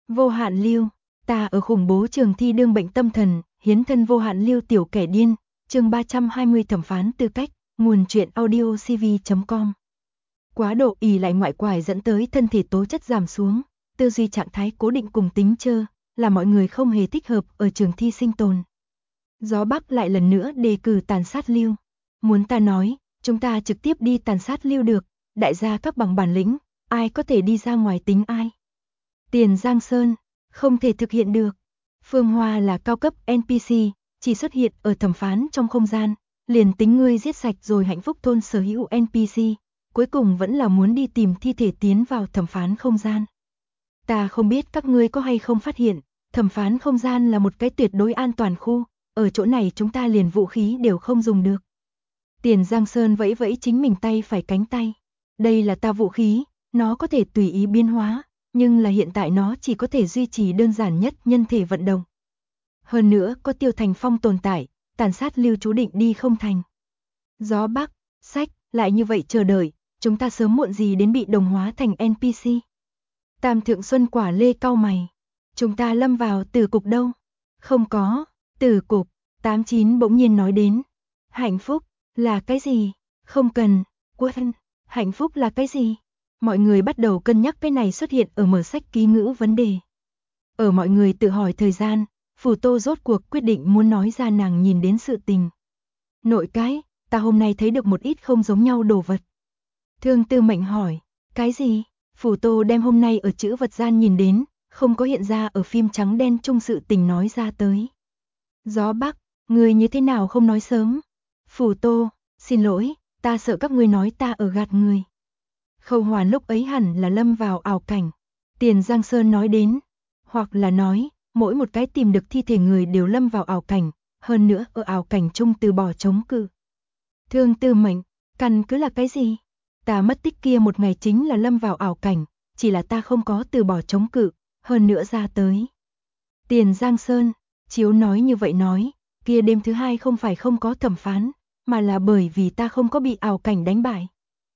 Vô hạn lưu, ta ở khủng bố trường thi đương bệnh tâm thần, hiến thân vô hạn lưu tiểu kẻ điên, chương 320 thẩm phán tư cách, nguồn truyện audio cv.com. Quá độ ỷ lại ngoại quải dẫn tới thân thể tố chất giảm xuống, tư duy trạng thái cố định cùng tính chơ, là mọi người không hề thích hợp ở trường thi sinh tồn. Gió Bắc lại lần nữa đề cử tàn sát lưu. Muốn ta nói, chúng ta trực tiếp đi tàn sát lưu được, đại gia các bằng bản lĩnh, ai có thể đi ra ngoài tính ai. Tiền Giang Sơn, không thể thực hiện được. Phương Hoa là cao cấp NPC, chỉ xuất hiện ở thẩm phán trong không gian, liền tính ngươi giết sạch rồi hạnh phúc thôn sở hữu NPC, cuối cùng vẫn là muốn đi tìm thi thể tiến vào thẩm phán không gian. Ta không biết các ngươi có hay không phát hiện, thẩm phán không gian là một cái tuyệt đối an toàn khu, ở chỗ này chúng ta liền vũ khí đều không dùng được. Tiền Giang Sơn vẫy vẫy chính mình tay phải cánh tay. Đây là ta vũ khí, nó có thể tùy ý biến hóa, nhưng là hiện tại nó chỉ có thể duy trì đơn giản nhất nhân thể vận động. Hơn nữa có Tiêu Thành Phong tồn tại, tàn sát lưu chú định đi không thành. Gió Bắc, sách, lại như vậy chờ đợi, chúng ta sớm muộn gì đến bị đồng hóa thành NPC. Tam Thượng Xuân Quả Lê cau mày. Chúng ta lâm vào tử cục đâu? Không có, tử cục, 89 bỗng nhiên nói đến. Hạnh phúc, là cái gì? Không cần, quân, hạnh phúc là cái gì? Mọi người bắt đầu cân nhắc cái này xuất hiện ở mở sách ký ngữ vấn đề. Ở mọi người tự hỏi thời gian, Phù Tô rốt cuộc quyết định muốn nói ra nàng nhìn đến sự tình. Nội cái, ta hôm nay thấy được một ít không giống nhau đồ vật. Thương Tư Mệnh hỏi, cái gì? Phù Tô đem hôm nay ở chữ vật gian nhìn đến, không có hiện ra ở phim trắng đen chung sự tình nói ra tới. Gió Bắc, người như thế nào không nói sớm? Phù Tô, xin lỗi, ta sợ các ngươi nói ta ở gạt người. Khâu Hoàn lúc ấy hẳn là lâm vào ảo cảnh. Tiền Giang Sơn nói đến, hoặc là nói, mỗi một cái tìm được thi thể người đều lâm vào ảo cảnh, hơn nữa ở ảo cảnh chung từ bỏ chống cự. Thương Tư Mệnh, căn cứ là cái gì? Ta mất tích kia một ngày chính là lâm vào ảo cảnh, chỉ là ta không có từ bỏ chống cự, hơn nữa ra tới. Tiền Giang Sơn, chiếu nói như vậy nói, kia đêm thứ hai không phải không có thẩm phán, mà là bởi vì ta không có bị ảo cảnh đánh bại.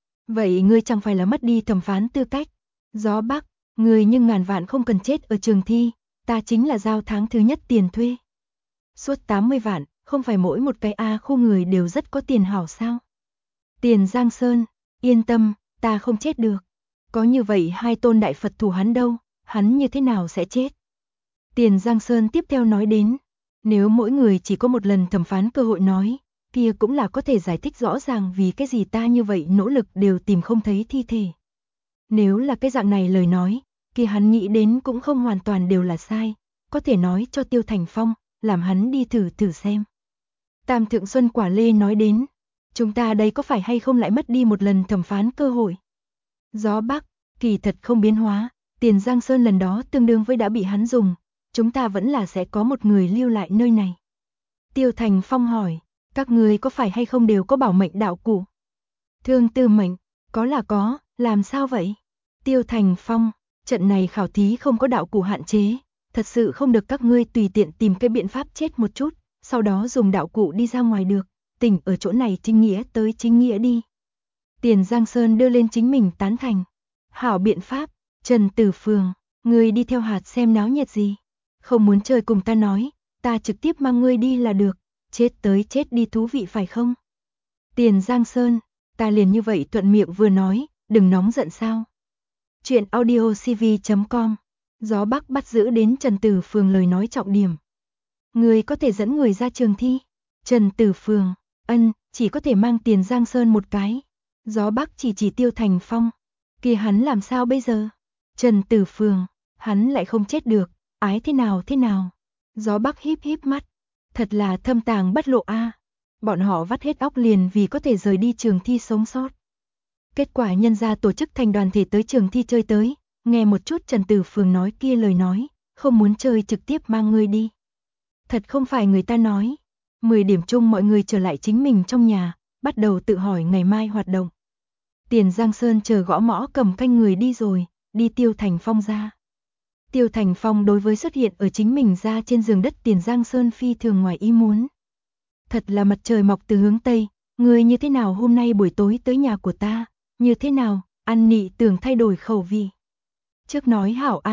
Vậy ngươi chẳng phải là mất đi thẩm phán tư cách? Gió Bắc, ngươi nhưng ngàn vạn không cần chết ở trường thi, ta chính là giao tháng thứ nhất tiền thuê. Suốt 80 vạn, không phải mỗi một cái A khu người đều rất có tiền hảo sao? Tiền Giang Sơn, yên tâm, ta không chết được. Có như vậy hai tôn đại Phật thủ hắn đâu, hắn như thế nào sẽ chết? Tiền Giang Sơn tiếp theo nói đến, nếu mỗi người chỉ có một lần thẩm phán cơ hội nói, kia cũng là có thể giải thích rõ ràng vì cái gì ta như vậy nỗ lực đều tìm không thấy thi thể. Nếu là cái dạng này lời nói, kia hắn nghĩ đến cũng không hoàn toàn đều là sai, có thể nói cho Tiêu Thành Phong, làm hắn đi thử xem. Tam Thượng Xuân Quả Lê nói đến, chúng ta đây có phải hay không lại mất đi một lần thẩm phán cơ hội? Gió Bắc, kỳ thật không biến hóa, Tiền Giang Sơn lần đó tương đương với đã bị hắn dùng, chúng ta vẫn là sẽ có một người lưu lại nơi này. Tiêu Thành Phong hỏi, các người có phải hay không đều có bảo mệnh đạo cụ? Thương Tư Mệnh, có là có, làm sao vậy? Tiêu Thành Phong, trận này khảo thí không có đạo cụ hạn chế, thật sự không được các ngươi tùy tiện tìm cái biện pháp chết một chút, sau đó dùng đạo cụ đi ra ngoài được, tỉnh ở chỗ này chính nghĩa tới chính nghĩa đi. Tiền Giang Sơn đưa lên chính mình tán thành. Hảo biện pháp, Trần Tử Phường, ngươi đi theo hạt xem náo nhiệt gì. Không muốn chơi cùng ta nói, ta trực tiếp mang ngươi đi là được, chết tới chết đi thú vị phải không? Tiền Giang Sơn, ta liền như vậy thuận miệng vừa nói, đừng nóng giận sao. Chuyện audio cv.com, Gió Bắc bắt giữ đến Trần Tử Phường lời nói trọng điểm. Ngươi có thể dẫn người ra trường thi. Trần Tử Phường, chỉ có thể mang Tiền Giang Sơn một cái. Gió Bắc chỉ Tiêu Thành Phong. Kia hắn làm sao bây giờ? Trần Tử Phường, hắn lại không chết được, ái thế nào thế nào? Gió Bắc híp híp mắt, thật là thâm tàng bất lộ a. Bọn họ vắt hết óc liền vì có thể rời đi trường thi sống sót. Kết quả nhân gia tổ chức thành đoàn thể tới trường thi chơi tới, nghe một chút Trần Tử Phường nói kia lời nói, không muốn chơi trực tiếp mang ngươi đi. Thật không phải người ta nói. 10 điểm chung mọi người trở lại chính mình trong nhà, bắt đầu tự hỏi ngày mai hoạt động. Tiền Giang Sơn chờ gõ mõ cầm canh người đi rồi, đi Tiêu Thành Phong ra. Tiêu Thành Phong đối với xuất hiện ở chính mình ra trên giường đất Tiền Giang Sơn phi thường ngoài ý muốn. Thật là mặt trời mọc từ hướng Tây, người như thế nào hôm nay buổi tối tới nhà của ta, như thế nào, ăn nị tưởng thay đổi khẩu vị. Trước nói hảo a,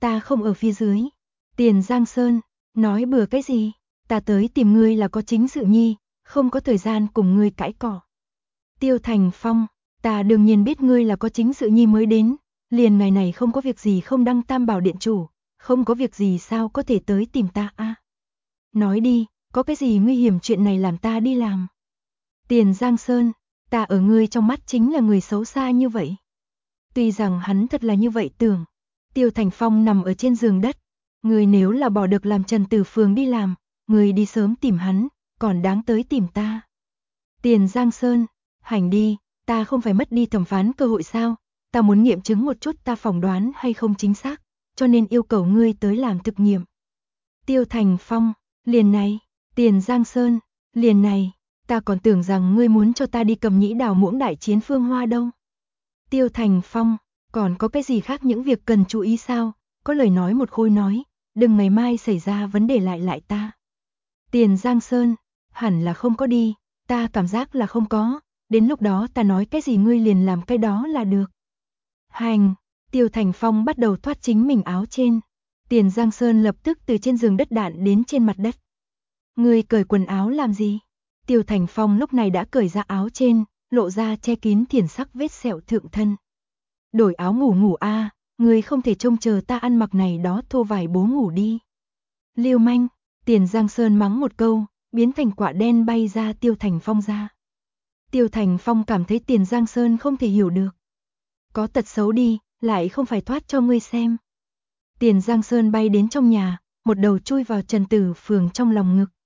ta không ở phía dưới. Tiền Giang Sơn, nói bừa cái gì, ta tới tìm ngươi là có chính sự nhi, không có thời gian cùng ngươi cãi cỏ. Tiêu Thành Phong, ta đương nhiên biết ngươi là có chính sự nhi mới đến, liền ngày này không có việc gì không đăng Tam Bảo Điện chủ, không có việc gì sao có thể tới tìm ta a? Nói đi, có cái gì nguy hiểm chuyện này làm ta đi làm. Tiền Giang Sơn, ta ở ngươi trong mắt chính là người xấu xa như vậy. Tuy rằng hắn thật là như vậy tưởng. Tiêu Thành Phong nằm ở trên giường đất. Ngươi nếu là bỏ được làm Trần Tử Phường đi làm, ngươi đi sớm tìm hắn, còn đáng tới tìm ta. Tiền Giang Sơn, hành đi, ta không phải mất đi thẩm phán cơ hội sao, ta muốn nghiệm chứng một chút ta phỏng đoán hay không chính xác, cho nên yêu cầu ngươi tới làm thực nghiệm. Tiêu Thành Phong, liền này, Tiền Giang Sơn, liền này, ta còn tưởng rằng ngươi muốn cho ta đi cầm nhĩ đào muỗng đại chiến Phương Hoa đâu. Tiêu Thành Phong, còn có cái gì khác những việc cần chú ý sao, có lời nói một khôi nói, đừng ngày mai xảy ra vấn đề lại ta. Tiền Giang Sơn, hẳn là không có đi, ta cảm giác là không có, đến lúc đó ta nói cái gì ngươi liền làm cái đó là được. Hành, Tiêu Thành Phong bắt đầu thoát chính mình áo trên. Tiền Giang Sơn lập tức từ trên giường đất đạn đến trên mặt đất. Ngươi cởi quần áo làm gì? Tiêu Thành Phong lúc này đã cởi ra áo trên, lộ ra che kín thiển sắc vết sẹo thượng thân. Đổi áo ngủ a, ngươi không thể trông chờ ta ăn mặc này đó thô vải bố ngủ đi. Liêu manh, Tiền Giang Sơn mắng một câu, biến thành quả đen bay ra Tiêu Thành Phong ra. Tiêu Thành Phong cảm thấy Tiền Giang Sơn không thể hiểu được. Có tật xấu đi, lại không phải thoát cho ngươi xem. Tiền Giang Sơn bay đến trong nhà, một đầu chui vào Trần Tử Phường trong lòng ngực.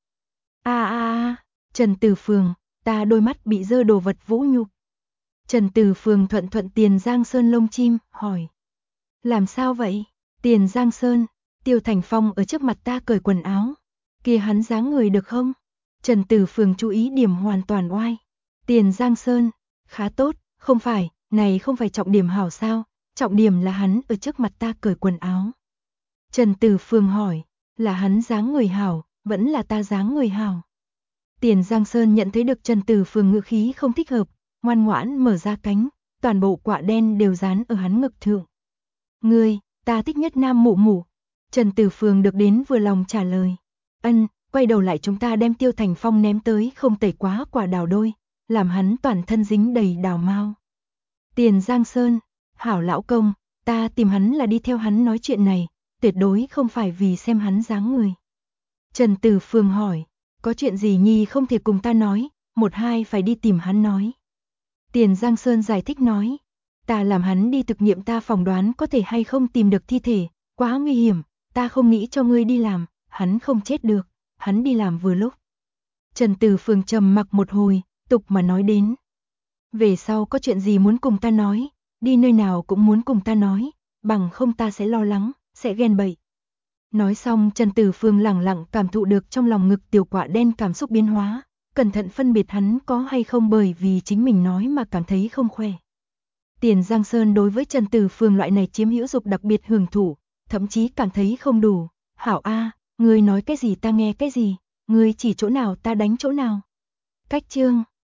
Trần Tử Phường, ta đôi mắt bị dơ đồ vật vũ nhục. Trần Tử Phường thuận Tiền Giang Sơn lông chim, hỏi. Làm sao vậy? Tiền Giang Sơn, Tiêu Thành Phong ở trước mặt ta cởi quần áo. Kia hắn dáng người được không? Trần Tử Phường chú ý điểm hoàn toàn oai. Tiền Giang Sơn, khá tốt, không phải, này không phải trọng điểm hảo sao, trọng điểm là hắn ở trước mặt ta cởi quần áo. Trần Tử Phường hỏi, là hắn dáng người hảo, vẫn là ta dáng người hảo. Tiền Giang Sơn nhận thấy được Trần Tử Phường ngữ khí không thích hợp, ngoan ngoãn mở ra cánh, toàn bộ quạ đen đều dán ở hắn ngực thượng. Ngươi, ta thích nhất nam mụ mụ. Trần Tử Phường được đến vừa lòng trả lời. Quay đầu lại chúng ta đem Tiêu Thành Phong ném tới không tẩy quá quả đào đôi, làm hắn toàn thân dính đầy đào mao. Tiền Giang Sơn, hảo lão công, ta tìm hắn là đi theo hắn nói chuyện này, tuyệt đối không phải vì xem hắn dáng người. Trần Tử Phường hỏi, có chuyện gì nhi không thể cùng ta nói, một hai phải đi tìm hắn nói. Tiền Giang Sơn giải thích nói, ta làm hắn đi thực nghiệm ta phỏng đoán có thể hay không tìm được thi thể, quá nguy hiểm, ta không nghĩ cho ngươi đi làm, hắn không chết được, hắn đi làm vừa lúc. Trần Tử Phường trầm mặc một hồi, tục mà nói đến. Về sau có chuyện gì muốn cùng ta nói, đi nơi nào cũng muốn cùng ta nói, bằng không ta sẽ lo lắng, sẽ ghen bậy. Nói xong Trần Tử Phường lẳng lặng cảm thụ được trong lòng ngực tiểu quạ đen cảm xúc biến hóa, cẩn thận phân biệt hắn có hay không bởi vì chính mình nói mà cảm thấy không khỏe. Tiền Giang Sơn đối với Trần Tử Phường loại này chiếm hữu dục đặc biệt hưởng thụ, thậm chí cảm thấy không đủ. Hảo a, ngươi nói cái gì ta nghe cái gì, ngươi chỉ chỗ nào ta đánh chỗ nào. Cách chương